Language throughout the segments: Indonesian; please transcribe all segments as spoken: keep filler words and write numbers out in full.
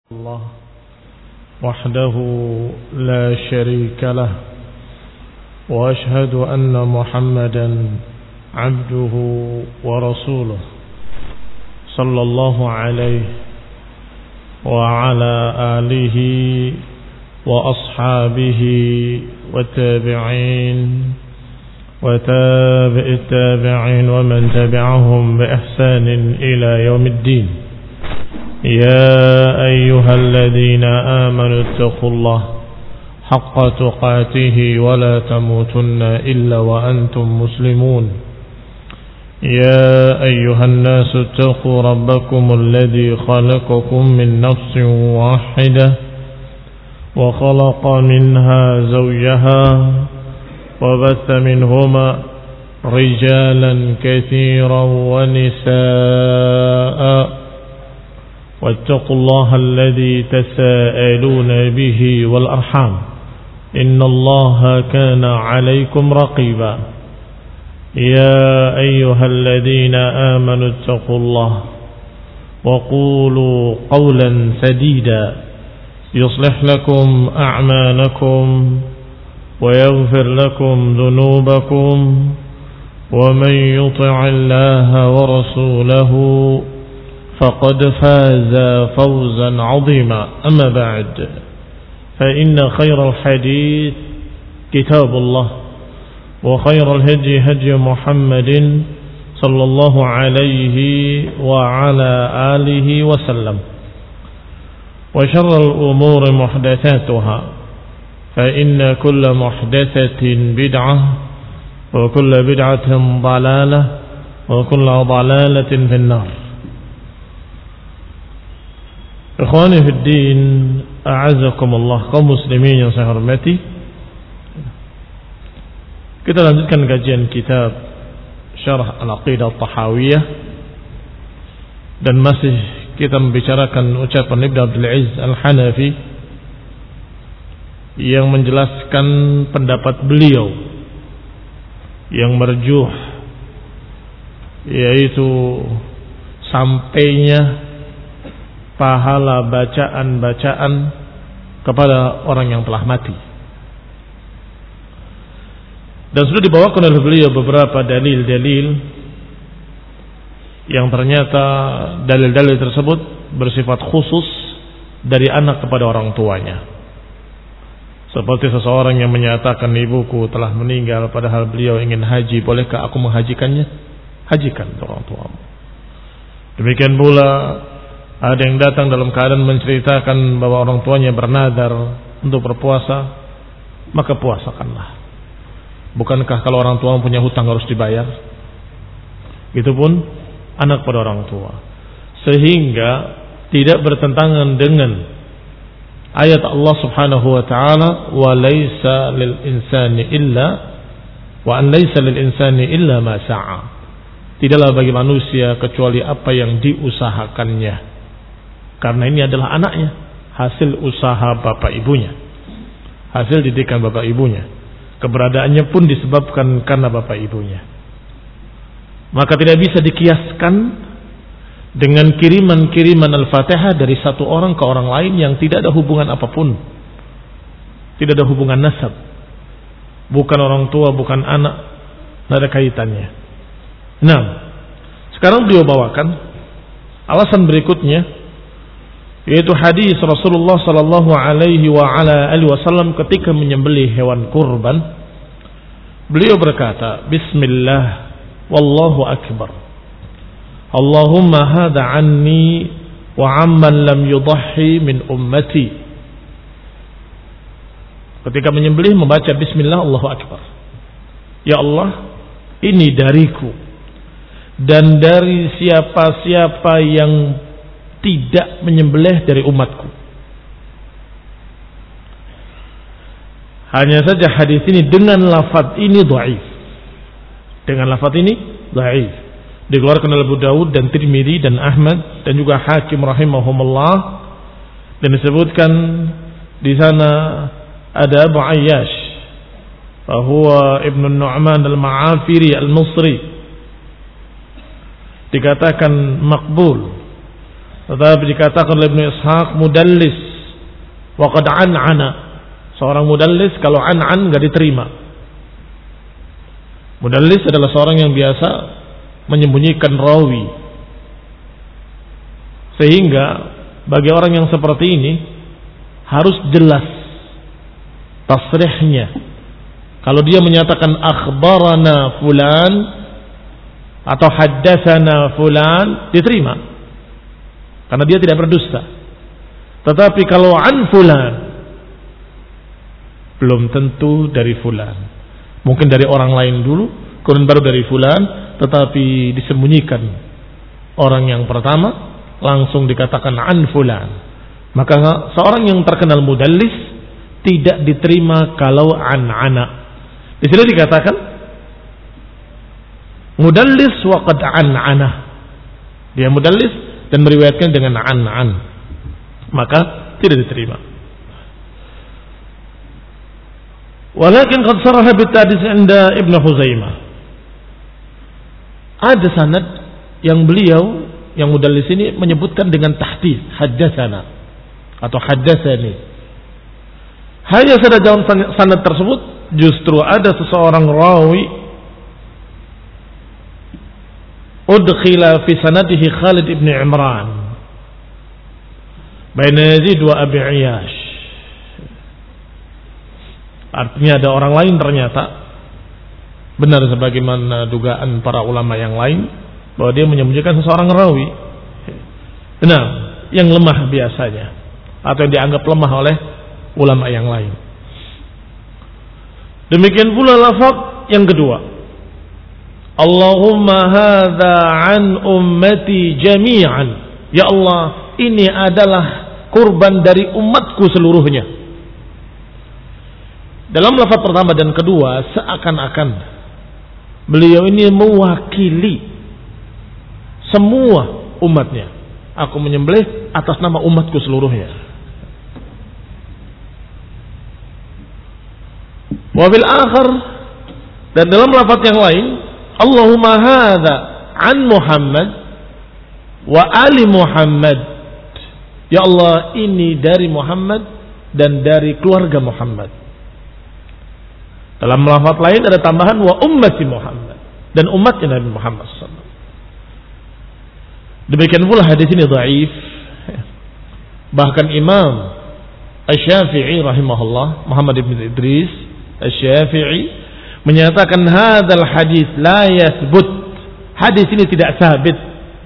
الله وحده لا شريك له وأشهد أن محمدا عبده ورسوله صلى الله عليه وعلى آله وأصحابه والتابعين وتابع التابعين ومن تبعهم بإحسان إلى يوم الدين. يا أيها الذين آمنوا اتقوا الله حق تقاته ولا تموتن إلا وأنتم مسلمون. يا أيها الناس اتقوا ربكم الذي خلقكم من نفس واحدة وخلق منها زوجها وبث منهما رجالا كثيرا ونساء واتقوا الله الذي تساءلون به والأرحام إن الله كان عليكم رقيبا. يا أيها الذين آمنوا اتقوا الله وقولوا قولا سديدا يصلح لكم أعمالكم ويغفر لكم ذنوبكم ومن يطع الله ورسوله فقد فاز فوزا عظيما. أما بعد فإن خير الحديث كتاب الله وخير الهدي هدي محمد صلى الله عليه وعلى آله وسلم وشر الأمور محدثاتها فإن كل محدثة بدعة وكل بدعة ضلالة وكل ضلالة في النار. Ikhwani fi din, a'azakumullah, kaum muslimin yang saya hormati. Kita lanjutkan kajian kitab Syarah Al-Aqidah At-Tahawiyah dan masih kita membicarakan ucapan Ibnu Abdul Aziz Al-Hanafi yang menjelaskan pendapat beliau yang marjuh, yaitu sampainya pahala bacaan-bacaan kepada orang yang telah mati. Dan sudah dibawakan oleh beliau beberapa dalil-dalil yang ternyata dalil-dalil tersebut bersifat khusus dari anak kepada orang tuanya. Seperti seseorang yang menyatakan, ibuku telah meninggal padahal beliau ingin haji, bolehkah aku menghajikannya? Hajikan orang tuamu. Demikian pula ada yang datang dalam keadaan menceritakan bahwa orang tuanya bernadar untuk berpuasa, maka puasakanlah. Bukankah kalau orang tua punya hutang harus dibayar? Itu pun anak pada orang tua. Sehingga tidak bertentangan dengan ayat Allah Subhanahu wa taala, wa laisa lil insani illa wa an laisa lil insani illa ma sa'a. Tidaklah bagi manusia kecuali apa yang diusahakannya. Karena ini adalah anaknya, hasil usaha bapak ibunya, hasil didikan bapak ibunya. Keberadaannya pun disebabkan karena bapak ibunya. Maka tidak bisa dikiaskan dengan kiriman-kiriman Al-Fatihah dari satu orang ke orang lain yang tidak ada hubungan apapun. Tidak ada hubungan nasab. Bukan orang tua, bukan anak, tidak ada kaitannya. Nah, sekarang beliau bawakan alasan berikutnya, yaitu hadis Rasulullah sallallahu alaihi wa ala alihi wasallam ketika menyembelih hewan kurban. Beliau berkata, bismillah wallahu akbar. Allahumma hadha anni wa amman lam yudahhi min ummati. Ketika menyembelih membaca bismillah Allahu akbar. Ya Allah, ini dariku dan dari siapa-siapa yang tidak menyembelih dari umatku. Hanya saja hadis ini dengan lafaz ini dhaif. Dengan lafaz ini dhaif. Dikeluarkan oleh Abu Dawud dan Tirmidzi dan Ahmad dan juga Hakim rahimahumullah, dan disebutkan di sana ada Abu Ayyash, bahwa Ibnu Nu'man al-Ma'afiri al-Misri dikatakan makbul Tetapi dikatakan oleh Ibnu Ishaq mudallis wa qad an'ana. Seorang mudallis kalau an'an enggak diterima. Mudallis adalah seorang yang biasa menyembunyikan rawi. Sehingga bagi orang yang seperti ini harus jelas tasrihnya. Kalau dia menyatakan akhbarana fulan atau haddatsana fulan, diterima. Karena dia tidak berdusta. Tetapi kalau an fulan, belum tentu dari fulan. Mungkin dari orang lain dulu, kemudian baru dari fulan, tetapi disembunyikan orang yang pertama, langsung dikatakan an fulan. Maka seorang yang terkenal mudallis tidak diterima kalau an-ana. Di sini dikatakan mudallis wa qad an-ana. Dia mudallis dan meriwayatkan dengan an-an. Maka tidak diterima. Walakin qad saraha bitadis 'inda Ibnu Khuzaimah. Ada sanad yang beliau yang mudallis ini menyebutkan dengan tahdits, haddatsana atau haddatsani. Hanya saja dalam sanad tersebut justru ada seseorang rawi udkhila fi sanadihi Khalid ibn Imran baina Yazid wa Abi Iyash. Artinya ada orang lain ternyata, benar sebagaimana dugaan para ulama yang lain, bahwa dia menyembunyikan seseorang rawi. Nah, yang lemah biasanya atau yang dianggap lemah oleh ulama yang lain. Demikian pula lafaz yang kedua. Allahumma hadza an ummati jami'an. Ya Allah, ini adalah kurban dari umatku seluruhnya. Dalam lafaz pertama dan kedua seakan-akan beliau ini mewakili semua umatnya. Aku menyembelih atas nama umatku seluruhnya. Wa bil akhir, dan dalam lafaz yang lain, Allahumma hadza an Muhammad wa ali Muhammad. Ya Allah, ini dari Muhammad dan dari keluarga Muhammad. Dalam lafaz lain ada tambahan wa ummati Muhammad, dan umatnya Nabi Muhammad sallallahu alaihi wasallam. Demikian pula hadis ini dhaif. Bahkan Imam Asy-Syafi'i rahimahullah, Muhammad ibn Idris Asy-Syafi'i menyatakan hadzal hadis la yathbut. Hadis ini tidak sabit.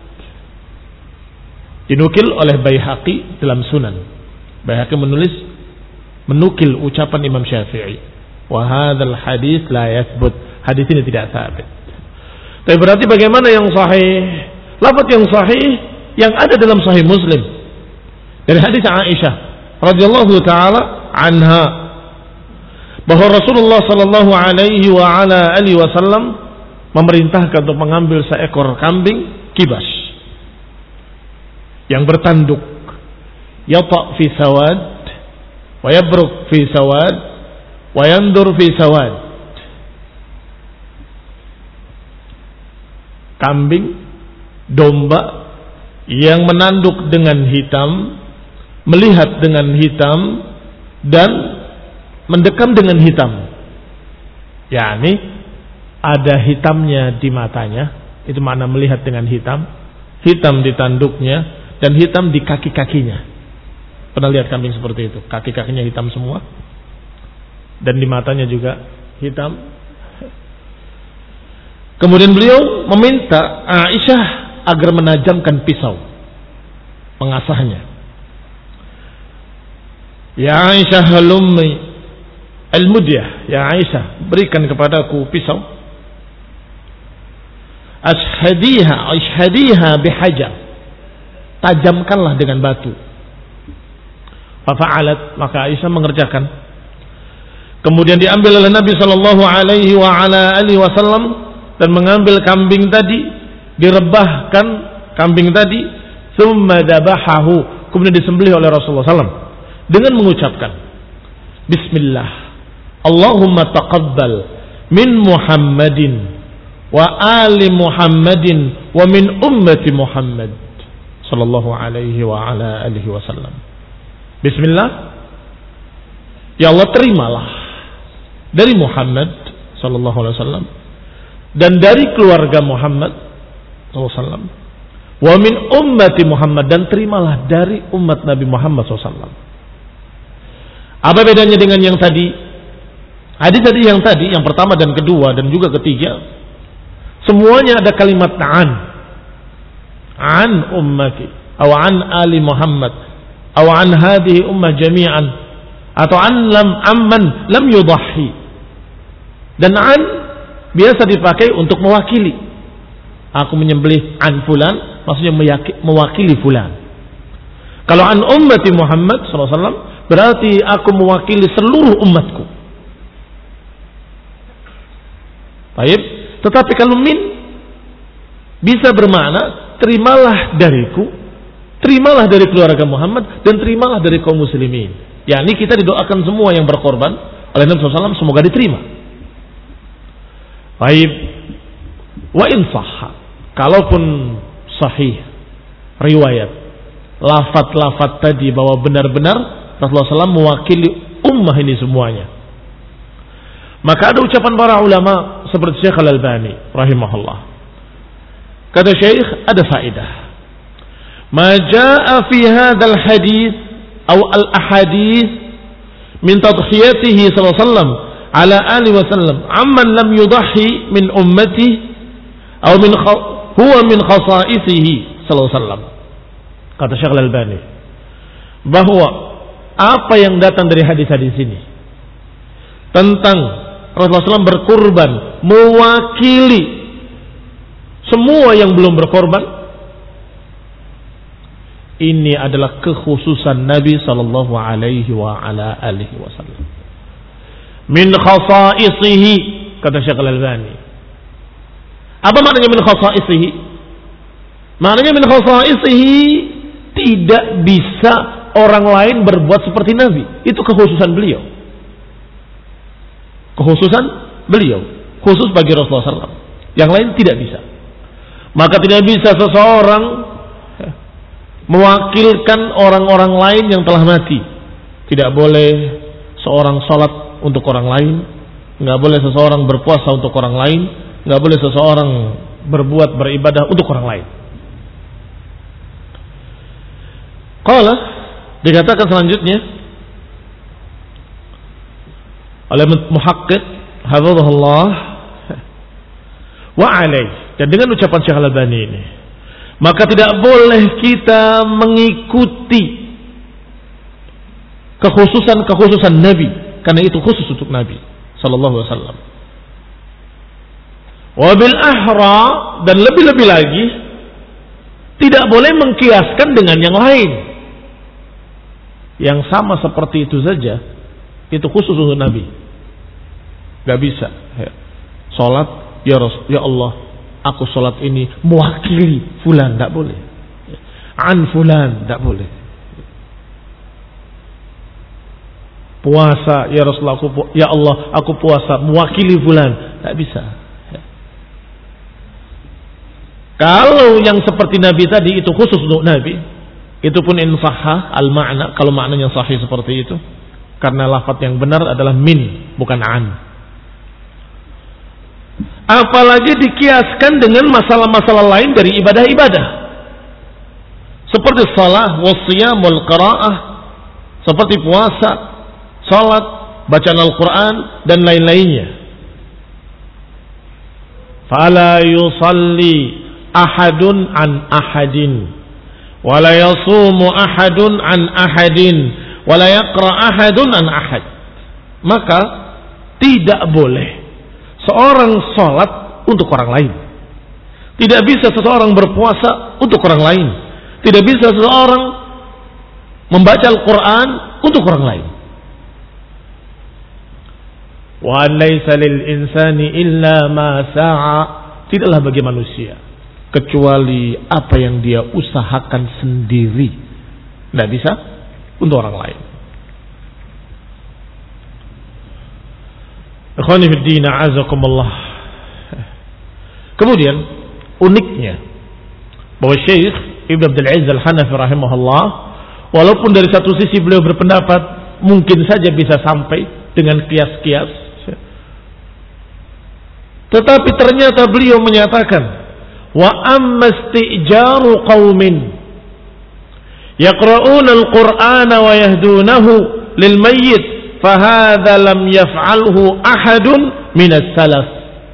Dinukil oleh Baihaqi dalam Sunan. Baihaqi menulis menukil ucapan Imam Syafi'i. Wa hadzal hadis la yathbut. Hadis ini tidak sabit. Tapi berarti bagaimana yang sahih? Lafaz yang sahih yang ada dalam Sahih Muslim dari hadis Aisyah radhiyallahu taala anha, bahwa Rasulullah sallallahu alaihi wa ala alihi wasallam memerintahkan untuk mengambil seekor kambing kibas yang bertanduk, yata fi sawad wa yabruk fi sawad wa yandur fi sawad. Kambing, domba yang menanduk dengan hitam, melihat dengan hitam, dan mendekam dengan hitam. yakni ada hitamnya di matanya, itu makna melihat dengan hitam, hitam di tanduknya dan hitam di kaki-kakinya. Pernah lihat kambing seperti itu, kaki-kakinya hitam semua dan di matanya juga hitam. Kemudian beliau meminta Aisyah agar menajamkan pisau mengasahnya. Ya Aisyah halummi al-mudyah, ya Aisyah berikan kepadaku pisau. Ashhadiha, ashhadiha bihajar, tajamkanlah dengan batu. Fafa'alat, maka Aisyah mengerjakan. Kemudian diambil oleh Nabi sallallahu alaihi wa ala alihi wasallam dan mengambil kambing tadi, direbahkan kambing tadi, thumma dabahahu, kemudian disembelih oleh Rasulullah sallallahu alaihi wasallam dengan mengucapkan Bismillah, Allahumma taqabbal min Muhammadin wa ali Muhammadin wa min ummati Muhammad sallallahu alaihi wa ala alihi wasallam. Bismillah. Ya Allah, terimalah dari Muhammad sallallahu alaihi wasallam dan dari keluarga Muhammad sallallahu alaihi wasallam, wa min ummati Muhammad, dan terimalah dari umat Nabi Muhammad sallallahu alaihi wasallam. Apa bedanya dengan yang tadi? Hadis tadi yang tadi, yang pertama dan kedua dan juga ketiga, semuanya ada kalimat an. An ummati, atau an ali Muhammad, atau an hadhihi ummah jami'an, atau an lam amman lam yudahhi. Dan an biasa dipakai untuk mewakili. Aku menyembelih an fulan, maksudnya mewakili fulan. Kalau an ummati Muhammad sallallahu alaihi wasallam, berarti aku mewakili seluruh umatku. Baik, tetapi kalau min bisa bermakna terimalah dariku, terimalah dari keluarga Muhammad, dan terimalah dari kaum muslimin. yakni kita didoakan semua yang berkorban oleh Nabi sallallahu alaihi wasallam semoga diterima. Baik, wa in sahha, kalaupun sahih riwayat lafaz-lafaz tadi bahwa benar-benar Rasulullah sallallahu alaihi wasallam mewakili ummah ini semuanya, maka ada ucapan para ulama seperti Syekh Al-Albani rahimahullah. Kata Syekh, ada faedah. Ma jaa fi hadzal hadis atau al-ahadits min tadhiyatihi sallallahu alaihi wasallam ala alihi wasallam amman lam yudahhi min ummati atau min huwa min khasaisihi sallallahu alaihi wasallam. Kata Syekh Al-Albani bahwa apa yang datang dari hadis-hadis ini tentang Rasulullah sallallahu alaihi wasallam berkorban mewakili semua yang belum berkorban, ini adalah kekhususan Nabi sallallahu alaihi wa ala alihi wasallam. Min khasaisihi, kata Syekh Al-Albani. Apa maknanya min khasaisihi? Maknanya min khasaisihi, tidak bisa orang lain berbuat seperti Nabi. Itu kekhususan beliau. Kekhususan beliau, khusus bagi Rasulullah sallallahu alaihi wasallam. Yang lain tidak bisa. Maka tidak bisa seseorang mewakilkan orang-orang lain yang telah mati. Tidak boleh seorang sholat untuk orang lain, nggak boleh seseorang berpuasa untuk orang lain, nggak boleh seseorang berbuat beribadah untuk orang lain. Qala, dikatakan selanjutnya oleh muhaqqiq hafizahullah wa alaih, dan dengan ucapan Syekh Al-Albani ini, maka tidak boleh kita mengikuti kekhususan-kekhususan Nabi, karena itu khusus untuk Nabi sallallahu alaihi wasallam. Wa bil ahra, dan lebih-lebih lagi tidak boleh mengkiaskan dengan yang lain yang sama seperti itu saja. Itu khusus untuk Nabi. Gak bisa. Salat, ya Rasul, ya Allah, aku salat ini mewakili fulan, tak boleh. An fulan, tak boleh. Puasa, ya Rasulullah, aku, ya Allah, aku puasa mewakili fulan, tak bisa. Kalau yang seperti Nabi tadi itu khusus untuk Nabi, itu pun in sahha al makna, kalau maknanya sahih seperti itu, karena lafaz yang benar adalah min, bukan an. Apalagi dikiaskan dengan masalah-masalah lain dari ibadah-ibadah, seperti salat, wasiyam, wal qiraah, seperti puasa, salat, bacaan Al-Quran, dan lain-lainnya. Fala yusalli ahadun an ahadin, wala yasumu ahadun an ahadin, wala yaqra ahadun an ahad. Maka tidak boleh seorang salat untuk orang lain, tidak bisa seseorang berpuasa untuk orang lain, tidak bisa seseorang membaca Al-Quran untuk orang lain. Wa laysa lil insani illa ma sa'a, tidaklah bagi manusia kecuali apa yang dia usahakan sendiri, tidak bisa untuk orang lain. Ikhwani fid din, a'azakumullah. Kemudian uniknya bahwa Syekh Ibnu Abdul Aziz Al-Hanafi rahimahullah, walaupun dari satu sisi beliau berpendapat mungkin saja bisa sampai dengan kias-kias, tetapi ternyata beliau menyatakan, wa amma isti'jaru qaumin yaqra'una al-Qur'ana wa yahdunahu lil mayyit fahadha lam yaf'alhu ahadun min as-salaf.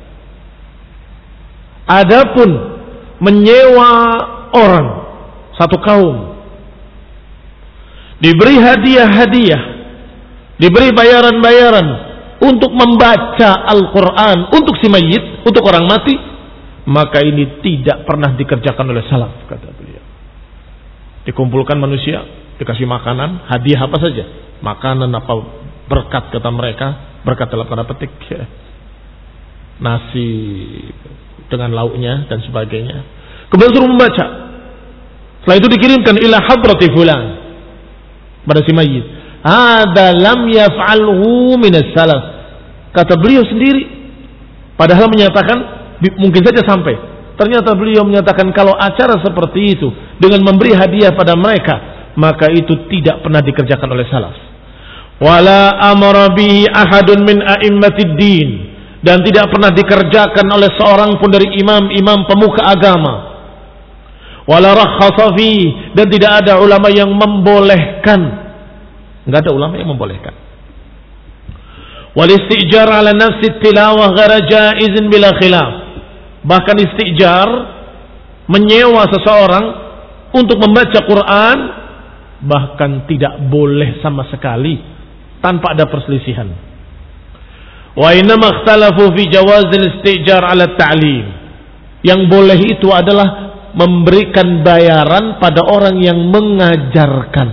Adapun menyewa orang, satu kaum, diberi hadiah-hadiah, diberi bayaran-bayaran untuk membaca Al-Quran untuk si mayit, untuk orang mati, maka ini tidak pernah dikerjakan oleh salaf, kata beliau. Dikumpulkan manusia, dikasih makanan, hadiah apa saja, makanan apa berkat, kata mereka, berkat dalam tanda petik, ya. Nasi dengan lauknya dan sebagainya. Kemudian suruh membaca. Setelah itu dikirimkan ila hadrati fulan, pada si mayit. Hada lam yaf'alhu minas salaf. Kata beliau sendiri, padahal menyatakan mungkin saja sampai. Ternyata beliau menyatakan kalau acara seperti itu dengan memberi hadiah pada mereka, maka itu tidak pernah dikerjakan oleh salaf. Wala amara bihi ahadun min a'immatid din, dan tidak pernah dikerjakan oleh seorang pun dari imam-imam pemuka agama. Wala rakhasa fi, dan tidak ada ulama yang membolehkan. Enggak ada ulama yang membolehkan. Wal istijar ala nafsi tilawah ghara jaizin bila khilaf. Bahkan istijar, menyewa seseorang untuk membaca Quran, bahkan tidak boleh sama sekali tanpa ada perselisihan. Wa innama ikhtalafu fi jawazil istijar ala ta'lim. Yang boleh itu adalah memberikan bayaran pada orang yang mengajarkan.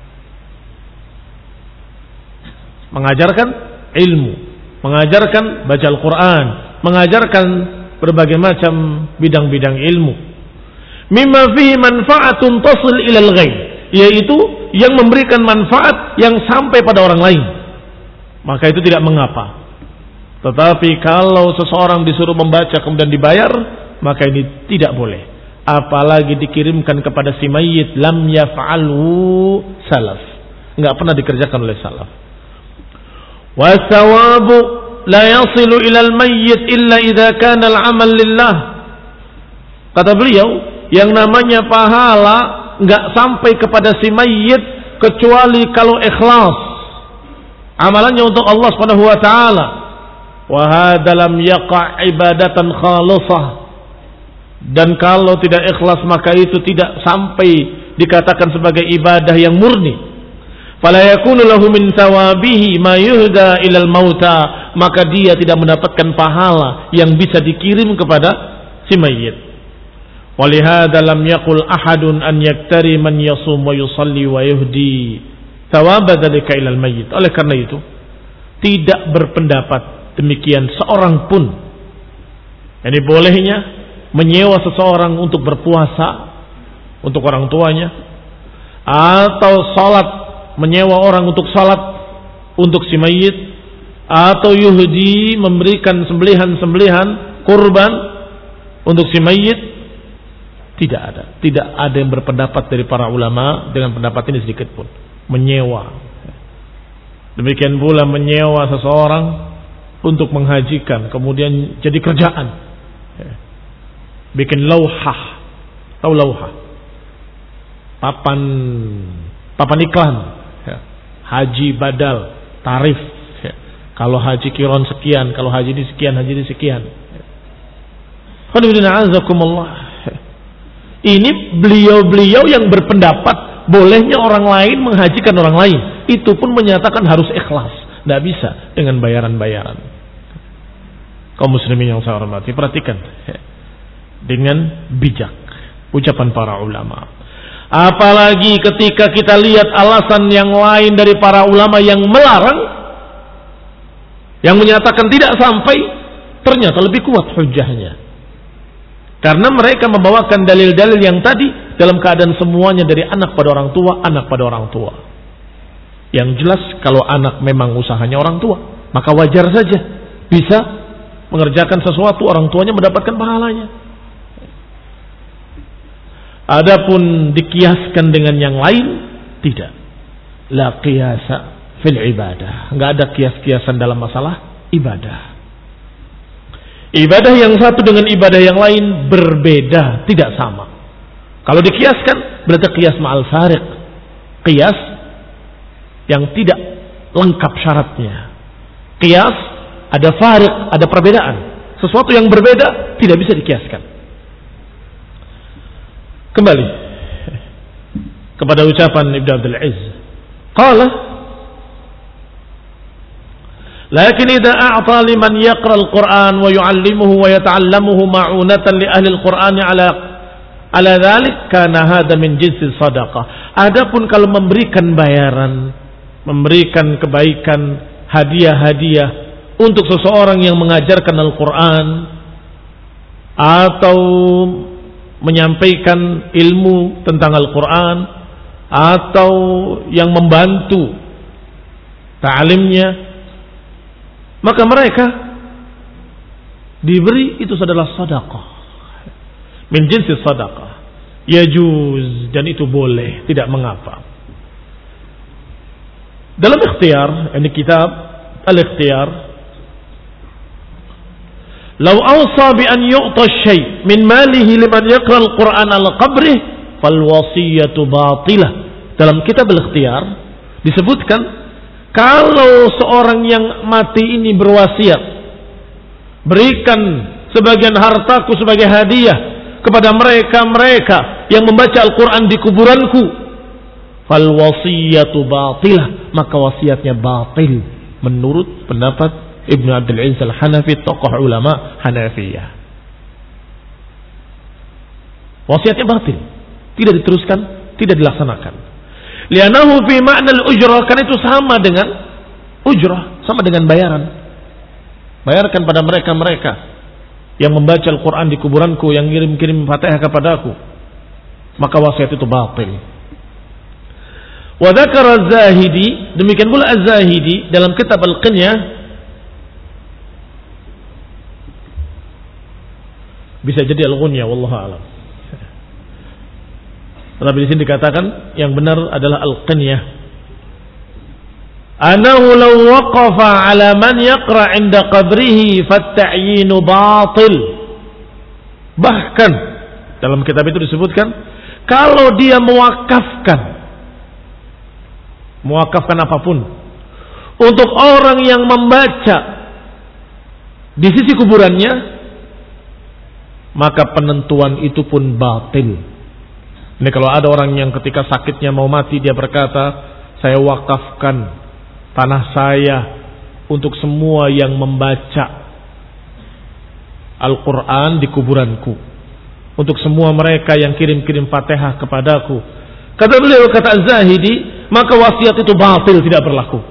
Mengajarkan ilmu, mengajarkan baca Al-Quran, mengajarkan berbagai macam bidang-bidang ilmu. Mimma fihi manfaatun tasil ilal ghaib, yaitu yang memberikan manfaat yang sampai pada orang lain, maka itu tidak mengapa. Tetapi kalau seseorang disuruh membaca kemudian dibayar, maka ini tidak boleh. Apalagi dikirimkan kepada si mayit, lam yaf'alhu salaf, enggak pernah dikerjakan oleh salaf. Wa thawabu la yasilu ilal mayyit illa idza kana al-amal lillah. Kata beliau, yang namanya pahala enggak sampai kepada si mayit kecuali kalau ikhlas, amalannya untuk Allah Subhanahu wa taala. Wa hadza lam yaqa' ibadatan khalisah, dan kalau tidak ikhlas maka itu tidak sampai dikatakan sebagai ibadah yang murni. Fala yakunu lahu min thawabihi ma yuhda ilal mauta, maka dia tidak mendapatkan pahala yang bisa dikirim kepada si mayit. Walihada lam yaqul ahadun an yaktari man yasum wa yusalli wa yuhdi thawaba dzalika ilal mayyit. Oleh karena itu tidak berpendapat demikian seorang pun. Ini bolehnya menyewa seseorang untuk berpuasa untuk orang tuanya, atau salat, menyewa orang untuk salat untuk si mayit, atau yuhdi, memberikan sembelihan-sembelihan kurban untuk si mayit. Tidak ada, tidak ada yang berpendapat dari para ulama dengan pendapat ini sedikit pun. Menyewa, demikian pula menyewa seseorang untuk menghajikan, kemudian jadi kerjaan, bikin lauhah, tahu lauhah, papan papan iklan, haji badal, tarif, kalau haji kiron sekian, kalau haji ini sekian, haji ini sekian. Ini beliau-beliau yang berpendapat bolehnya orang lain menghajikan orang lain, itu pun menyatakan harus ikhlas, tidak bisa dengan bayaran-bayaran. Kaum muslimin yang saya hormati, perhatikan dengan bijak ucapan para ulama. Apalagi ketika kita lihat alasan yang lain dari para ulama yang melarang, yang menyatakan tidak sampai, ternyata lebih kuat hujahnya. Karena mereka membawakan dalil-dalil yang tadi dalam keadaan semuanya dari anak pada orang tua, anak pada orang tua. Yang jelas kalau anak memang usahanya orang tua, maka wajar saja bisa mengerjakan sesuatu, orang tuanya mendapatkan pahalanya. Adapun dikiaskan dengan yang lain, tidak. La qiyasa fil ibadah. Enggak ada kias-kiasan dalam masalah ibadah. Ibadah yang satu dengan ibadah yang lain berbeda, tidak sama. Kalau dikiaskan berarti qiyas ma'al fariq. Qiyas yang tidak lengkap syaratnya. Qiyas ada fariq, ada perbedaan. Sesuatu yang berbeda tidak bisa dikiaskan. Kembali kepada ucapan Ibnu Abdul Aziz. Qala lakin idza a'ta liman yaqra al-Qur'an wa yu'allimuhu wa yata'allamuhu ma'unatan li ahli al-Qur'an 'ala ala dhalik kana hadha min jinsi sadaqah. Adapun kalau memberikan bayaran, memberikan kebaikan, hadiah-hadiah untuk seseorang yang mengajarkan Al-Qur'an atau menyampaikan ilmu tentang Al-Quran atau yang membantu ta'alimnya, maka mereka diberi itu adalah sedekah min jinsi sedekah, yajuz, dan itu boleh, tidak mengapa. Dalam ikhtiyar, ini kitab al-ikhtiyar, "Lau awsa bi an yu'ta syai' min malihi liman yaqra al-Qur'an ala qabrih fal wasiyatu batilah." Dalam kitab al-ikhtiyar disebutkan kalau seorang yang mati ini berwasiat, berikan sebagian hartaku sebagai hadiah kepada mereka-mereka yang membaca Al-Qur'an di kuburanku, fal wasiyatu batilah, maka wasiatnya batil menurut pendapat Ibnu Abdul Aziz Al-Hanafi, tokoh ulama Hanafiyah. Wasiatnya batil, tidak diteruskan, tidak dilaksanakan. Li'annahu fi ma'na al-ujrah, kan itu sama dengan ujrah, sama dengan bayaran. Bayarkan pada mereka-mereka yang membaca Al-Quran di kuburanku, yang kirim-kirim Fatihah kepadaku, maka wasiat itu batil. Wa dzakara Az-Zahidi, demikian pula Az-Zahidi dalam kitab Al-Qinyah. Bisa jadi al-ghunya, wallahu a'lam. Tapi di sini dikatakan yang benar adalah al-qinyah. Anahu law waqafa ala man yaqra 'inda qabrihi fat-ta'yin batil. Bahkan dalam kitab itu disebutkan kalau dia mewakafkan mewakafkan apapun untuk orang yang membaca di sisi kuburannya, maka penentuan itu pun batil. Ini kalau ada orang yang ketika sakitnya mau mati, dia berkata, saya wakafkan tanah saya untuk semua yang membaca Al-Quran di kuburanku, untuk semua mereka yang kirim-kirim Fatihah kepadaku. Kata beliau, kata Az-Zahidi, maka wasiat itu batil, tidak berlaku.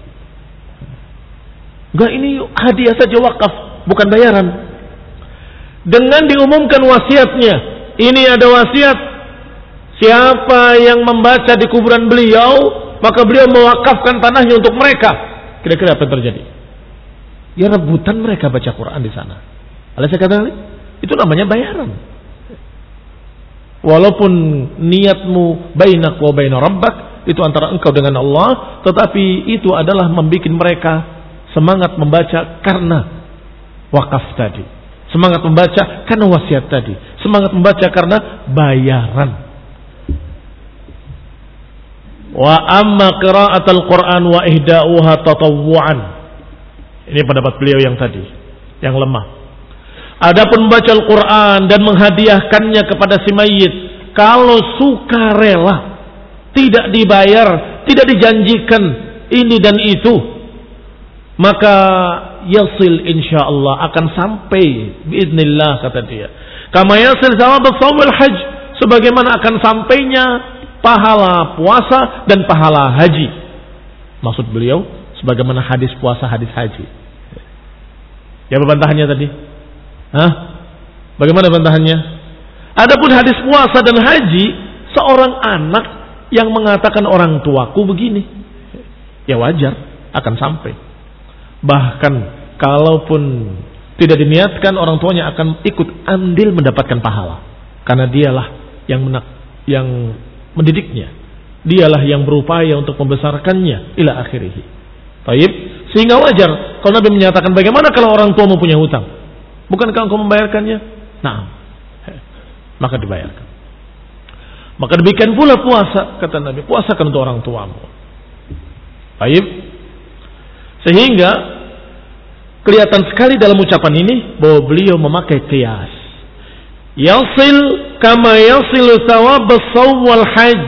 Enggak, ini hadiah saja, wakaf, bukan bayaran. Dengan diumumkan wasiatnya, ini ada wasiat, siapa yang membaca di kuburan beliau, maka beliau mewakafkan tanahnya untuk mereka. Kira-kira apa yang terjadi? Ya rebutan mereka baca Quran di sana. Oleh saya katakan, itu namanya bayaran. Walaupun niatmu bainak wa baina rabbak, itu antara engkau dengan Allah, tetapi itu adalah membuat mereka semangat membaca karena wakaf tadi. Semangat membaca karena wasiat tadi. Semangat membaca karena bayaran. Wa amma qira'atul Qur'an wa ihda'uha tatawwu'an. Ini pendapat beliau yang tadi, yang lemah. Adapun membaca Al-Qur'an dan menghadiahkannya kepada si mayit kalau sukarela, tidak dibayar, tidak dijanjikan ini dan itu, maka yasil insyaallah, akan sampai biiznillah, kata dia. Kama yasil thawab shaumil hajj, sebagaimana akan sampainya pahala puasa dan pahala haji. Maksud beliau sebagaimana hadis puasa, hadis haji. Ya, bantahannya tadi? Hah? Bagaimana bantahannya? Adapun hadis puasa dan haji, seorang anak yang mengatakan orang tuaku begini, ya wajar, akan sampai. Bahkan kalaupun tidak diniatkan, orang tuanya akan ikut andil mendapatkan pahala, karena dialah yang menak, yang mendidiknya. Dialah yang berupaya untuk membesarkannya ila akhirih. Baik, sehingga wajar kalau Nabi menyatakan, bagaimana kalau orang tuamu punya hutang? Bukankah engkau membayarkannya? Nah, maka dibayarkan. Maka demikian pula puasa, kata Nabi, puasakan untuk orang tuamu. Baik. Sehingga kelihatan sekali dalam ucapan ini bahwa beliau memakai qiyas. Yasil kama yasilu thawab as-shawm wal hajj.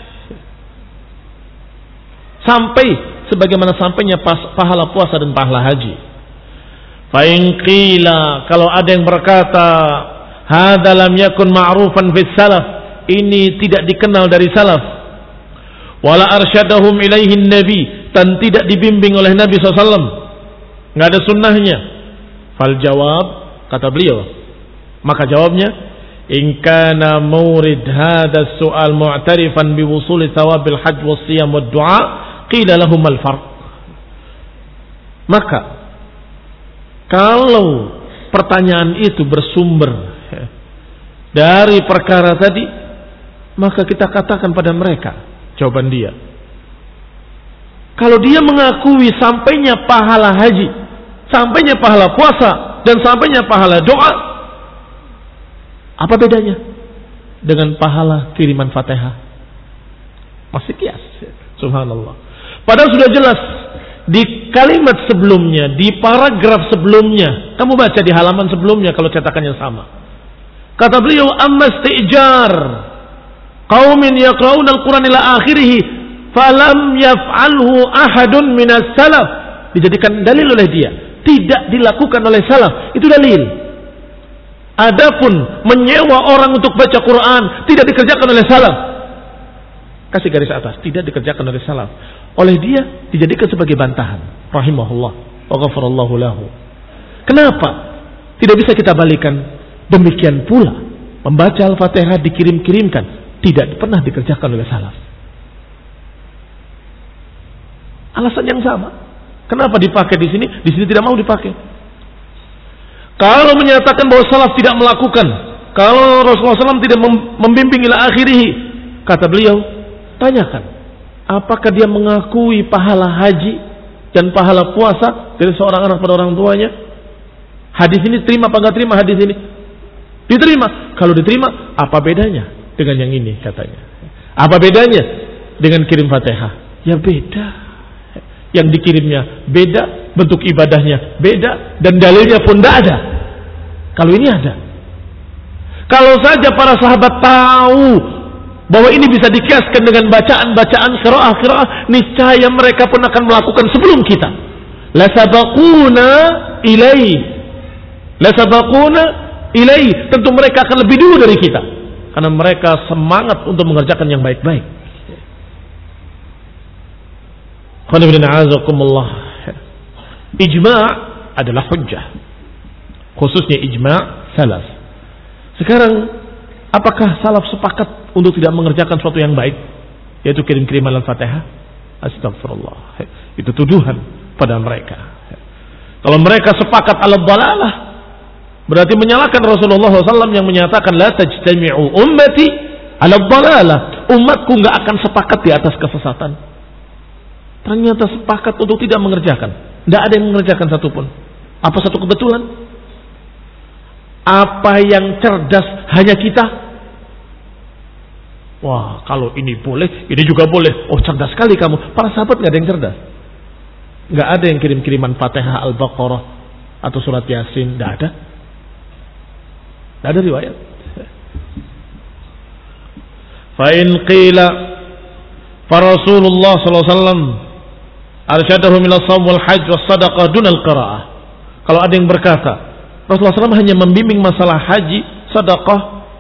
Sampai sebagaimana sampainya pahala puasa dan pahala haji. Fa in qila, kalau ada yang berkata, hadza lam yakun ma'rufan fis salaf, ini tidak dikenal dari salaf. Wala arsyadahum ilaihi nabi, dan tidak dibimbing oleh Nabi sallallahu alaihi wasallam. Enggak ada sunnahnya. Fal jawab, kata beliau, maka jawabnya, in kana murid hadha su'al mu'tarifan bi wusuli thawabil hajj was siyam wad du'a, qila lahum al farq. Maka kalau pertanyaan itu bersumber dari perkara tadi, maka kita katakan pada mereka, jawaban dia, kalau dia mengakui sampainya pahala haji, sampainya pahala puasa, dan sampainya pahala doa, apa bedanya dengan pahala kiriman Fatihah? Masih kias. Subhanallah. Padahal sudah jelas di kalimat sebelumnya, di paragraf sebelumnya, kamu baca di halaman sebelumnya kalau cetakannya sama. Kata beliau, amma istijar qaumin yaqra'una al-Qur'an ila akhirih falam yaf'alhu ahadun minas salaf. Dijadikan dalil oleh dia, tidak dilakukan oleh salaf. Itu dalil. Adapun menyewa orang untuk baca Quran tidak dikerjakan oleh salaf. Kasih garis atas, tidak dikerjakan oleh salaf. Oleh dia dijadikan sebagai bantahan. Rahimahullah wa ghafarallahu lahu. Kenapa tidak bisa kita balikan? Demikian pula membaca Al-Fatihah dikirim-kirimkan tidak pernah dikerjakan oleh salaf. Alasan yang sama. Kenapa dipakai di sini? Di sini tidak mau dipakai. Kalau menyatakan bahwa salaf tidak melakukan, kalau Rasulullah shallallahu alaihi wasallam tidak membimbing ila akhirih, kata beliau, tanyakan, apakah dia mengakui pahala haji dan pahala puasa dari seorang anak pada orang tuanya? Hadis ini terima apa enggak terima hadis ini? Diterima. Kalau diterima, apa bedanya dengan yang ini, katanya? Apa bedanya dengan kirim Fatihah? Ya beda. Yang dikirimnya beda, bentuk ibadahnya beda, dan dalilnya pun tidak ada. Kalau ini ada. Kalau saja para sahabat tahu bahwa ini bisa dikiaskan dengan bacaan-bacaan qiraah-qiraah, niscaya mereka pun akan melakukan sebelum kita. La sabaquna ilai. La sabaquna ilai. Tentu mereka akan lebih dulu dari kita. Karena mereka semangat untuk mengerjakan yang baik-baik. Ijma' adalah hujjah, khususnya ijma' salaf. Sekarang, apakah salaf sepakat untuk tidak mengerjakan sesuatu yang baik, yaitu kirim-kiriman Al-Fatihah? Astagfirullah. Itu tuduhan pada mereka. Kalau mereka sepakat ala dhalalah, berarti menyalahkan Rasulullah shallallahu alaihi wasallam yang menyatakan la tajtami'u ummati ala dhalalah. Umatku enggak akan sepakat di atas kesesatan. Ternyata sepakat untuk tidak mengerjakan. Tidak ada yang mengerjakan satupun. Apa satu kebetulan? Apa yang cerdas hanya kita? Wah, kalau ini boleh, ini juga boleh. Oh, cerdas sekali kamu. Para sahabat nggak ada yang cerdas. Nggak ada yang kirim-kiriman Fatihah, Al-Baqarah atau surat Yasin. Nggak ada. Nggak ada riwayat. Fa in qila fa Rasulullah sallallahu alaihi wasallam arsyadahu min as-shawm wal hajj was sadaqah dun al-qiraah. Kalau ada yang berkata, Rasulullah shallallahu alaihi wasallam hanya membimbing masalah haji, sedekah,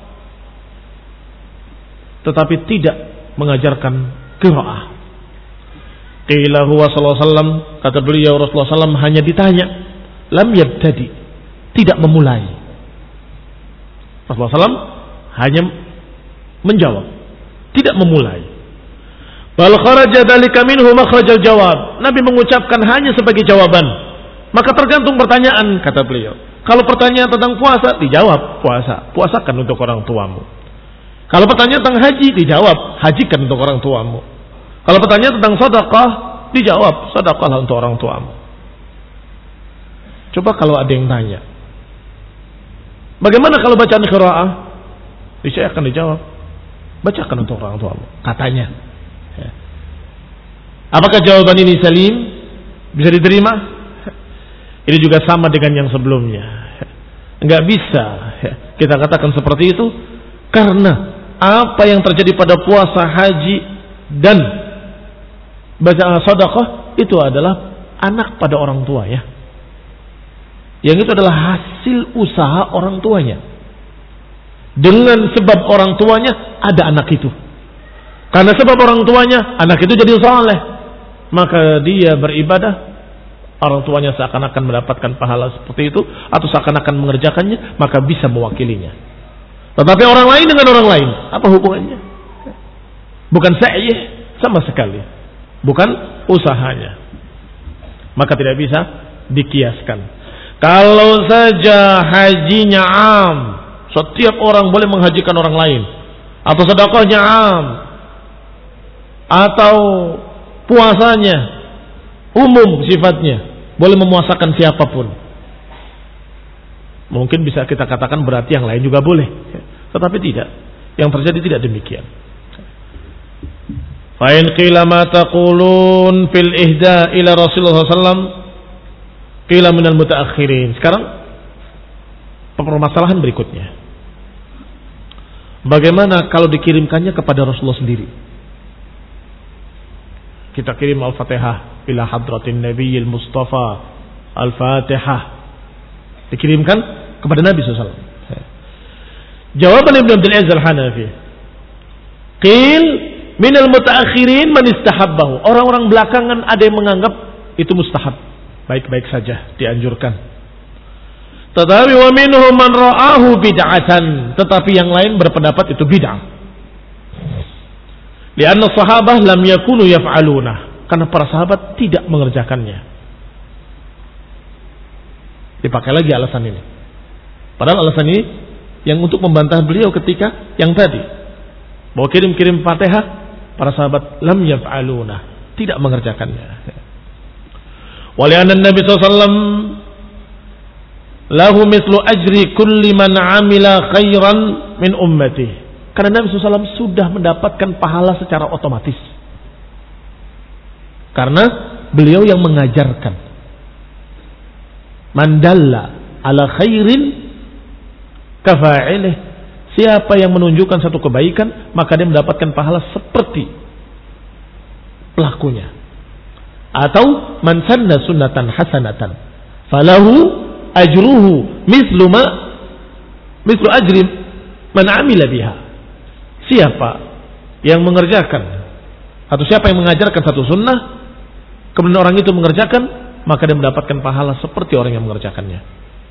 tetapi tidak mengajarkan qiraah. Qila huwa sallallahu alaihi wasallam, kata beliau Rasulullah shallallahu alaihi wasallam hanya ditanya, lam yabtadi, tidak memulai. Rasulullah shallallahu alaihi wasallam hanya menjawab, tidak memulai. Bal kharaja dzalika minhu makhrajal jawab. Nabi mengucapkan hanya sebagai jawaban. Maka tergantung pertanyaan, kata beliau. Kalau pertanyaan tentang puasa, dijawab puasa. Puasakan untuk orang tuamu. Kalau pertanyaan tentang haji, dijawab, hajikan untuk orang tuamu. Kalau pertanyaan tentang sedekah, dijawab, sedekahlah untuk orang tuamu. Coba kalau ada yang tanya, bagaimana kalau bacaan qiraah? Saya akan dijawab, bacakan untuk orang tuamu, katanya. Apakah jawaban ini salim? Bisa diterima? Ini juga sama dengan yang sebelumnya. Enggak bisa kita katakan seperti itu, karena apa yang terjadi pada puasa, haji dan baca sedekah itu adalah anak pada orang tua ya. Yang itu adalah hasil usaha orang tuanya. Dengan sebab orang tuanya ada anak itu. Karena sebab orang tuanya anak itu jadi saleh, maka dia beribadah. Orang tuanya seakan-akan mendapatkan pahala seperti itu, atau seakan-akan mengerjakannya, maka bisa mewakilinya. Tetapi orang lain dengan orang lain, apa hubungannya? Bukan sa'yih sama sekali, bukan usahanya. Maka tidak bisa dikiaskan. Kalau saja hajinya am, setiap orang boleh menghajikan orang lain, atau sedekahnya am, atau puasanya umum sifatnya, boleh memuasakan siapapun, mungkin bisa kita katakan berarti yang lain juga boleh. Tetapi tidak, yang terjadi tidak demikian. Fa in qila ma taqulun fil ihda ila Rasulullah sallallahu alaihi wasallam qila minal mutaakhirin. Sekarang permasalahan berikutnya, bagaimana kalau dikirimkannya kepada Rasulullah sendiri? Kita kirim Al-Fatihah ila hadratin Nabiyil Mustafa, Al-Fatihah dikirimkan kepada Nabi sallallahu alaihi wasallam. Jawaban Ibnu Abdul Aziz Al-Hanafi, qil minal mutaakhirin man istahabbahu. Orang-orang belakangan ada yang menganggap itu mustahab, baik-baik saja, dianjurkan. Tetapi wa minhum man ra'ahu bid'atan, tetapi yang lain berpendapat itu bid'ah. Lianna sahabah lam yakunu yaf'aluna, karena para sahabat tidak mengerjakannya. Dipakai lagi alasan ini. Padahal alasan ini yang untuk membantah beliau ketika yang tadi bahwa kirim-kirim Fatihah, para sahabat lam yaf'aluna, tidak mengerjakannya. Wa li'anna Nabi sallallahu alaihi wasallam lahu mislu ajri kulli man 'amila khairan min ummatihi. Karena Nabi sallallahu alaihi wasallam sudah mendapatkan pahala secara otomatis. Karena beliau yang mengajarkan. Mandalla ala khairin kafa'ilih. Siapa yang menunjukkan satu kebaikan, maka dia mendapatkan pahala seperti pelakunya. Atau man sanna sunnatan hasanatan falahu ajruhu mislu ma mislu ajri man amila biha. Siapa yang mengerjakan atau siapa yang mengajarkan satu sunnah, kemudian orang itu mengerjakan, maka dia mendapatkan pahala seperti orang yang mengerjakannya,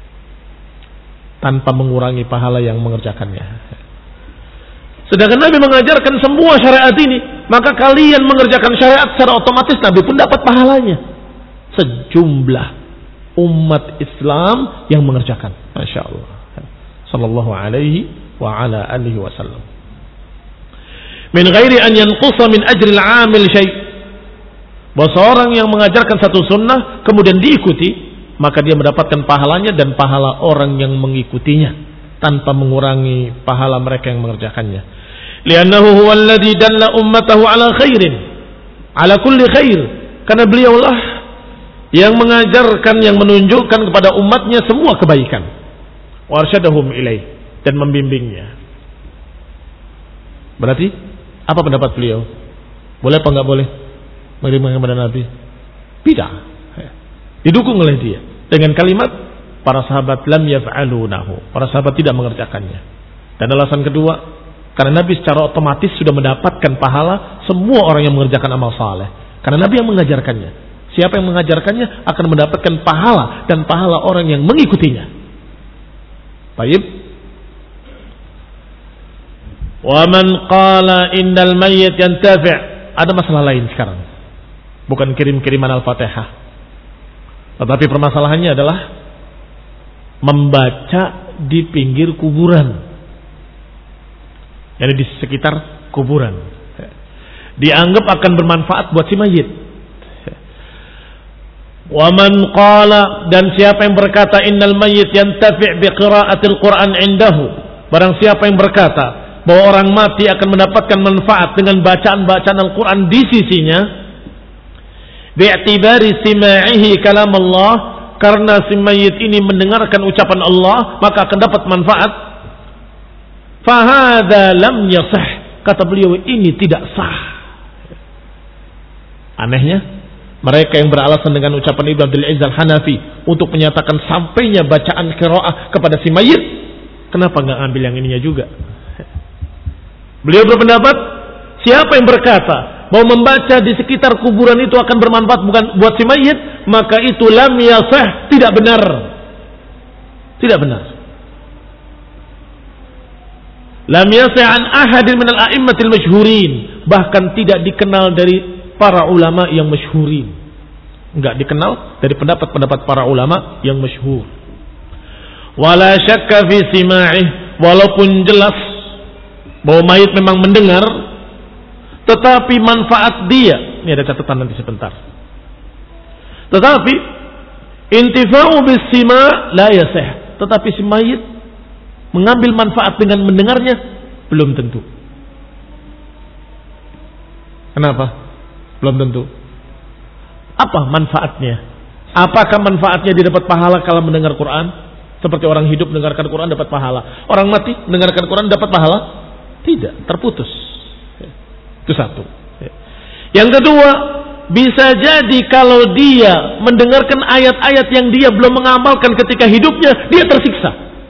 tanpa mengurangi pahala yang mengerjakannya. Sedangkan Nabi mengajarkan semua syariat ini, maka kalian mengerjakan syariat secara otomatis Nabi pun dapat pahalanya. Sejumlah umat Islam yang mengerjakan. Masya Allah. Sallallahu alaihi wa ala alihi wasallam. Min ghairi an yanqusa min ajril 'amil syai'. Bahwa seorang yang mengajarkan satu sunnah kemudian diikuti, maka dia mendapatkan pahalanya dan pahala orang yang mengikutinya tanpa mengurangi pahala mereka yang mengerjakannya. Li'annahu huwa alladhi dalla ummatahu 'ala khairin, 'ala kulli khair. Karena beliaulah yang mengajarkan, yang menunjukkan kepada umatnya semua kebaikan. Wa arsyadahum ilaih, dan membimbingnya. Berarti apa pendapat beliau? Boleh apa enggak boleh mengirimkan kepada Nabi? Tidak. Didukung oleh dia dengan kalimat para sahabat lam yaf'alunahu. Para sahabat tidak mengerjakannya. Dan alasan kedua, karena Nabi secara otomatis sudah mendapatkan pahala semua orang yang mengerjakan amal saleh. Karena Nabi yang mengajarkannya. Siapa yang mengajarkannya akan mendapatkan pahala dan pahala orang yang mengikutinya. Baik. Wa man qala indal mayyit yantafi'. Ada masalah lain sekarang. Bukan kirim-kiriman Al-Fatihah. Tetapi permasalahannya adalah membaca di pinggir kuburan. Yani di sekitar kuburan. Dianggap akan bermanfaat buat si mayit. Wa man qala, dan siapa yang berkata innal mayyit yantafi' bi qira'atil Qur'an indahu, barang siapa yang berkata bahwa orang mati akan mendapatkan manfaat dengan bacaan-bacaan Al-Qur'an di sisinya, bi'tibari sima'ihi kalam Allah, karena si mayit ini mendengarkan ucapan Allah maka akan dapat manfaat, fa hadza lam yasih, kata beliau ini tidak sah. Anehnya, mereka yang beralasan dengan ucapan Ibnu Abdul Aziz Al-Hanafi untuk menyatakan sampainya bacaan qiraah kepada si mayit, kenapa nggak ambil yang ininya juga? Beliau berpendapat, siapa yang berkata bahwa membaca di sekitar kuburan itu akan bermanfaat bukan buat si mayit, maka itu lam yasih, tidak benar. Tidak benar. Lam yasih an ahadin minal a'immatil masyhurin, bahkan tidak dikenal dari para ulama yang masyhurin. Enggak dikenal dari pendapat-pendapat para ulama yang masyhur. Wala syakka fi sima'ih, walaupun jelas bahwa mayit memang mendengar, tetapi manfaat dia, ini ada catatan nanti sebentar. Tetapi intifa'u bis sima' la yasih, tetapi si mayit mengambil manfaat dengan mendengarnya belum tentu. Kenapa? Belum tentu. Apa manfaatnya? Apakah manfaatnya dia dapat pahala kalau mendengar Quran? Seperti orang hidup mendengarkan Quran dapat pahala. Orang mati mendengarkan Quran dapat pahala? Tidak, terputus. Itu satu. Yang kedua, bisa jadi kalau dia mendengarkan ayat-ayat yang dia belum mengamalkan ketika hidupnya, dia tersiksa.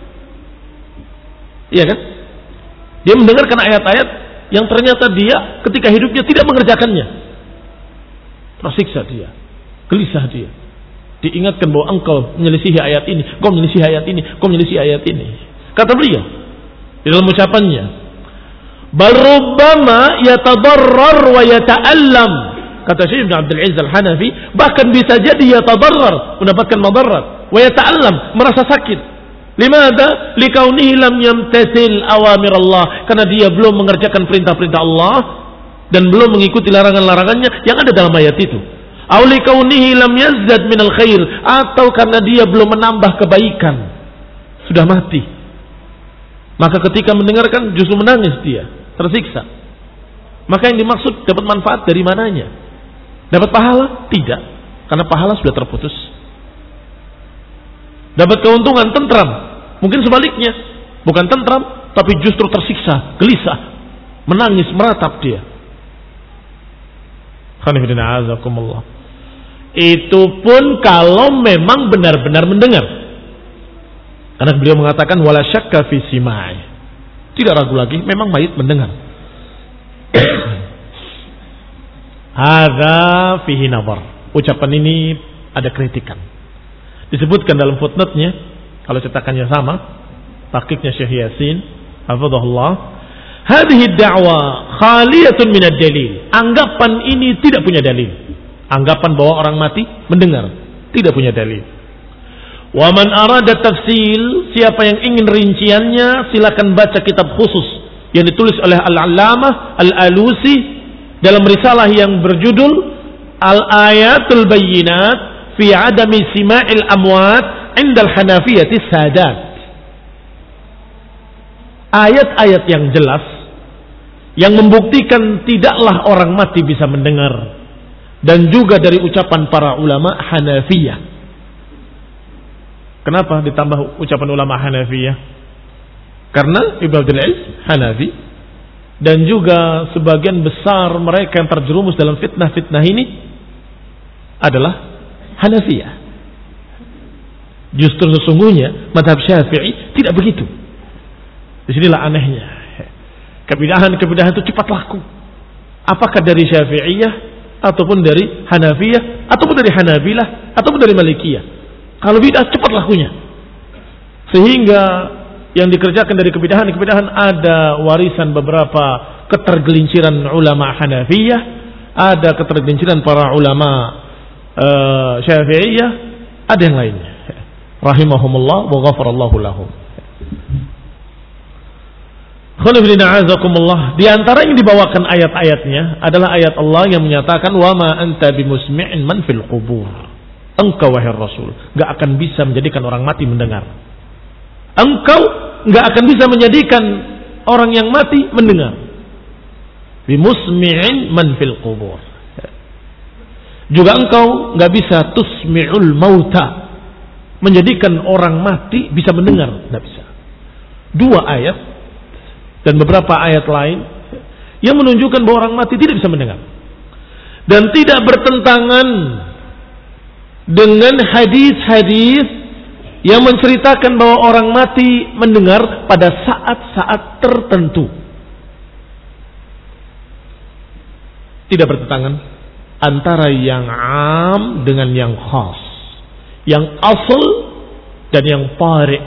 Iya kan? Dia mendengarkan ayat-ayat yang ternyata dia ketika hidupnya tidak mengerjakannya. Tersiksa dia, gelisah dia. Diingatkan bahwa engkau menyelisihi ayat ini, engkau menyelisihi ayat ini, engkau menyelisihi ayat ini. Kata beliau di dalam ucapannya, bal rubbama yatadarrar wa yata'allam. Kata Syekh Ibnu Abdul Aziz Al-Hanafi, bahkan bisa jadi yatadarrar, mendapatkan madarat, wa yata'allam, merasa sakit. Limada? Likaunihi lam yamtasil awamir Allah, karena dia belum mengerjakan perintah-perintah Allah dan belum mengikuti larangan-larangannya yang ada dalam ayat itu. Aw likaunihi lam yazdad minal khair, atau karena dia belum menambah kebaikan, sudah mati. Maka ketika mendengarkan justru menangis dia, tersiksa. Maka yang dimaksud dapat manfaat dari mananya? Dapat pahala? Tidak, karena pahala sudah terputus. Dapat keuntungan, tentram? Mungkin sebaliknya, bukan tentram tapi justru tersiksa, gelisah, menangis, meratap dia. Itu pun kalau memang benar-benar mendengar. Karena beliau mengatakan wala syakka fi sima'i. Tidak ragu lagi, memang mayit mendengar. Hadza fihi nazar. Ucapan ini ada kritikan. Disebutkan dalam footnote-nya, kalau cetakannya sama, tahqiqnya Syekh Yasin, hafizahullah, hadhihi da'wa khaliyatun minad dalil. Anggapan ini tidak punya dalil. Anggapan bahwa orang mati mendengar tidak punya dalil. Wa man arada tafsil, siapa yang ingin rinciannya silakan baca kitab khusus yang ditulis oleh Al-Allamah Al-Alusi dalam risalah yang berjudul Al-Ayatul Bayyinat fi adami sima'il amwat indal Hanafiyati Sadat. Ayat-ayat yang jelas yang membuktikan tidaklah orang mati bisa mendengar, dan juga dari ucapan para ulama Hanafiyah. Kenapa ditambah ucapan ulama Hanafiyah? Karena Ibnu Abdul Aziz Hanafi dan juga sebagian besar mereka yang terjerumus dalam fitnah-fitnah ini adalah Hanafiyah. Justru sesungguhnya mazhab Syafi'i tidak begitu. Disinilah anehnya. Kebidahan-kebidahan itu cepat laku. Apakah dari Syafi'iyah, ataupun dari Hanafiyah, ataupun dari Hanabilah, ataupun dari Malikiyah. Kalau bid'ah cepat lakunya. Sehingga yang dikerjakan dari kebidahan-kebidahan ada warisan beberapa ketergelinciran ulama Hanafiyah, ada ketergelinciran para ulama uh, Syafi'iyah, ada yang lainnya. Rahimahumullah wa ghafarallahu lahum. Di antara yang dibawakan ayat-ayatnya adalah ayat Allah yang menyatakan wa ma anta bimusmi'in man fil qubur. Engkau wahai Rasul enggak akan bisa menjadikan orang mati mendengar. Engkau enggak akan bisa menjadikan orang yang mati mendengar. Bimusmi'in man fil qubur. Juga engkau enggak bisa tusmi'ul mauta, menjadikan orang mati bisa mendengar, enggak bisa. Dua ayat dan beberapa ayat lain yang menunjukkan bahwa orang mati tidak bisa mendengar dan tidak bertentangan dengan hadis-hadis yang menceritakan bahwa orang mati mendengar pada saat-saat tertentu. Tidak bertentangan antara yang am dengan yang khas, yang asal dan yang pari'.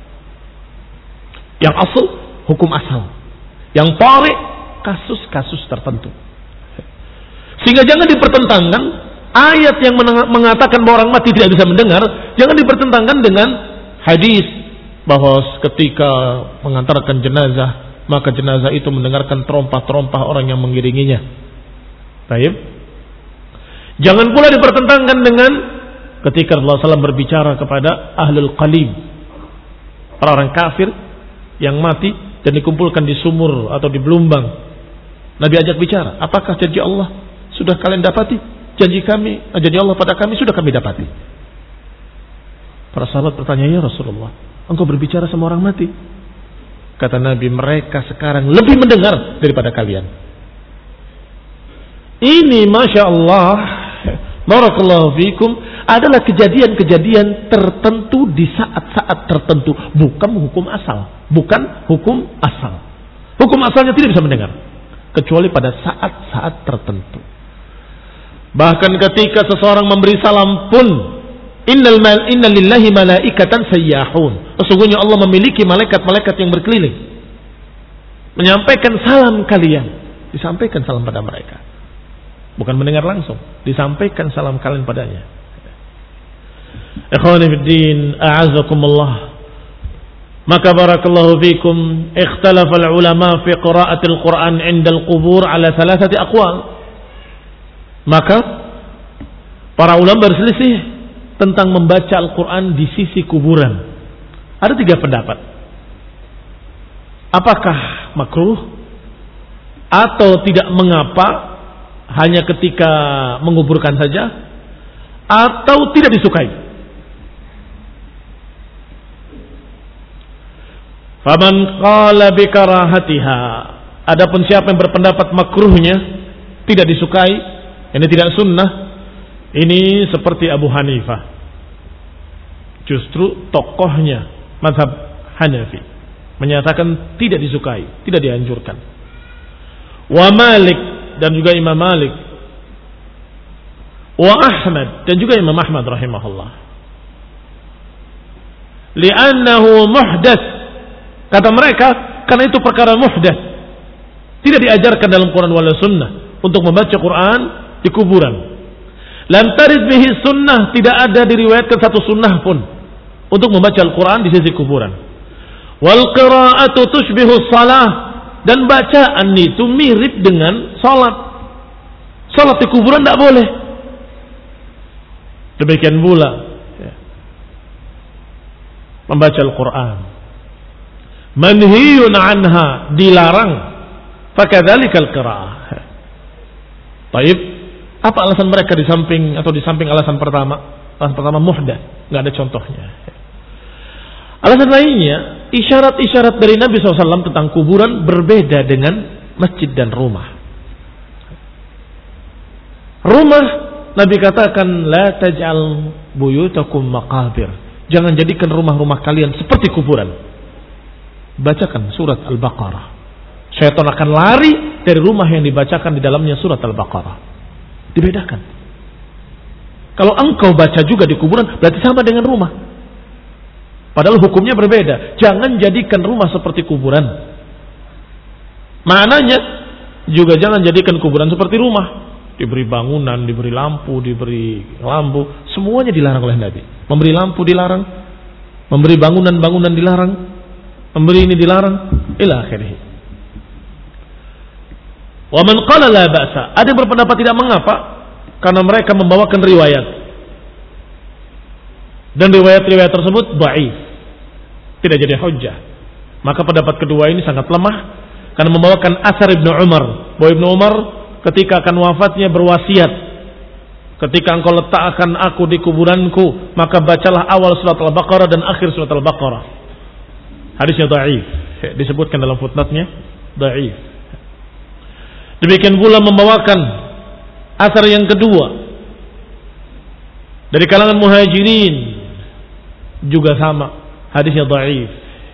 Yang asal hukum asal, yang pari' kasus-kasus tertentu. Sehingga jangan dipertentangkan ayat yang mengatakan bahwa orang mati tidak bisa mendengar, jangan dipertentangkan dengan hadis bahwa ketika mengantarkan jenazah maka jenazah itu mendengarkan terompah-terompah orang yang mengiringinya. Baik. Jangan pula dipertentangkan dengan ketika Rasulullah shallallahu alaihi wasallam berbicara kepada ahlul qalib, orang-orang kafir yang mati dan dikumpulkan di sumur atau di belumbang. Nabi ajak bicara, apakah janji Allah sudah kalian dapati? Janji kami, janji Allah pada kami sudah kami dapati. Para sahabat bertanya, ya Rasulullah, engkau berbicara sama orang mati? Kata Nabi, mereka sekarang lebih mendengar daripada kalian. Ini Masya Allah, barakallahu fikum, adalah kejadian-kejadian tertentu di saat-saat tertentu, bukan hukum asal, bukan hukum asal. Hukum asalnya tidak bisa mendengar kecuali pada saat-saat tertentu. Bahkan ketika seseorang memberi salam pun, innal mal inna lillahi malaikatan sayyahun. Sesungguhnya Allah memiliki malaikat-malaikat yang berkeliling menyampaikan salam kalian. Disampaikan salam pada mereka. Bukan mendengar langsung, disampaikan salam kalian padanya. Ikhwani fiddin, a'azakumullah. Maka barakallahu fikum, ikhtalafa al-ulama fi qira'ati al-Qur'an 'inda al-qubur 'ala thalathati aqwal. Maka para ulama berselisih tentang membaca Al-Qur'an di sisi kuburan. Ada tiga pendapat. Apakah makruh atau tidak mengapa hanya ketika menguburkan saja, atau tidak disukai. Faman qala bi karahatiha, adapun siapa yang berpendapat makruhnya, tidak disukai, ini tidak sunnah, ini seperti Abu Hanifah, justru tokohnya mazhab Hanafi, menyatakan tidak disukai, tidak dianjurkan. Wa Malik, dan juga Imam Malik, wa Ahmad, dan juga Imam Ahmad rahimahullah. Li'annahu muhdats, kata mereka, karena itu perkara muhdats, tidak diajarkan dalam Quran wala sunnah untuk membaca Quran di kuburan. Lam tarid bihi sunnah, tidak ada diriwayatkan satu sunnah pun untuk membaca Al-Quran di sisi kuburan. Wal qira'atu tushbihu shalah, dan bacaan itu mirip dengan salat. Salat di kuburan tidak boleh. Demikian pula ya, membaca Al-Quran manhiyun anha, dilarang. Fakadzalika al-qira'ah. Baik, apa alasan mereka di samping atau di samping alasan pertama? Alasan pertama muhdats, enggak ada contohnya. Alasan lainnya, isyarat-isyarat dari Nabi shallallahu alaihi wasallam tentang kuburan berbeda dengan masjid dan rumah. Rumah, Nabi katakan, la taj'al buyutakum maqabir. Jangan jadikan rumah-rumah kalian seperti kuburan. Bacakan surat Al-Baqarah. Syaitan akan lari dari rumah yang dibacakan di dalamnya surat Al-Baqarah. Dibedakan. Kalau engkau baca juga di kuburan, berarti sama dengan rumah. Padahal hukumnya berbeda. Jangan jadikan rumah seperti kuburan. Maknanya juga jangan jadikan kuburan seperti rumah. Diberi bangunan, diberi lampu, diberi lampu, semuanya dilarang oleh Nabi. Memberi lampu dilarang, memberi bangunan-bangunan dilarang, memberi ini dilarang, ila akhirih. Wa man qala la ba'sa, ada yang berpendapat tidak mengapa karena mereka membawakan riwayat. Dan riwayat-riwayat tersebut dhaif. Tidak jadi hujjah. Maka pendapat kedua ini sangat lemah karena membawakan asar Ibnu Umar. Bahwa Ibnu Umar ketika akan wafatnya berwasiat, ketika engkau letakkan aku di kuburanku, maka bacalah awal surat Al-Baqarah dan akhir surat Al-Baqarah. Hadisnya dhaif. Disebutkan dalam footnote-nya dhaif. Demikian pula membawakan asar yang kedua dari kalangan muhajirin juga sama, hadisnya dhaif.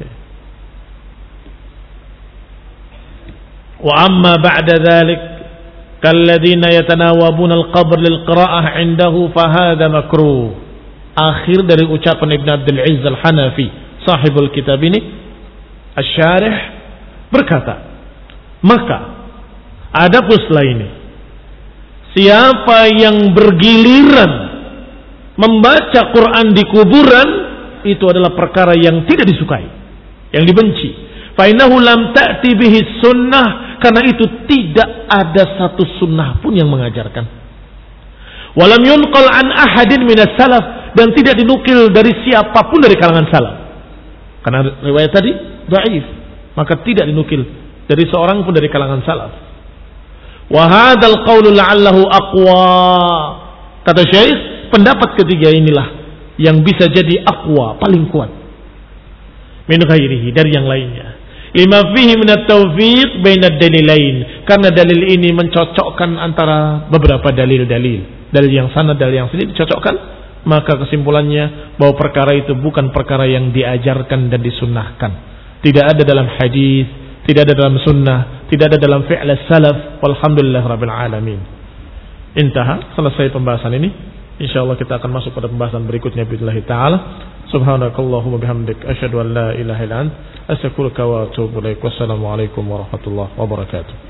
Wa amma ba'da dhalik kalladzina yatanawabuna al-qabr lil-qira'ah 'indahu fa hadha makruh. Akhir dari ucapan Ibn Abdul Izz Al-Hanafi, sahibul kitab ini, asy-syarih, berkata, maka ada pula ini, siapa yang bergiliran membaca Quran di kuburan, itu adalah perkara yang tidak disukai, yang dibenci. Fa innahu lam ta'ti bihi sunnah, karena itu tidak ada satu sunnah pun yang mengajarkan. Walam yunqal an ahadin minas salaf, dan tidak dinukil dari siapapun dari kalangan salaf. Karena riwayat tadi dhaif, maka tidak dinukil dari seorang pun dari kalangan salaf. Wa hadzal qaulu la'allahu aqwa. Kata Syekh, pendapat ketiga inilah yang bisa jadi aqwa, paling kuat. Min ghairihi, dari yang lainnya. Lima fihi min at-tawfiq baina ad-dalilain, karena dalil ini mencocokkan antara beberapa dalil-dalil. Dalil yang sana, dalil yang sini dicocokkan, maka kesimpulannya bahwa perkara itu bukan perkara yang diajarkan dan disunnahkan. Tidak ada dalam hadis, tidak ada dalam sunnah, tidak ada dalam fi'l salaf. Walhamdulillah rabbil alamin. Intaha, selesai pembahasan ini. Insyaallah kita akan masuk pada pembahasan berikutnya billahi taala. Subhanakallahumma bihamdik asyhadu an la ilaha illa anta astaghfiruka wa atubu ilaik. Wassalamu alaikum warahmatullahi wabarakatuh.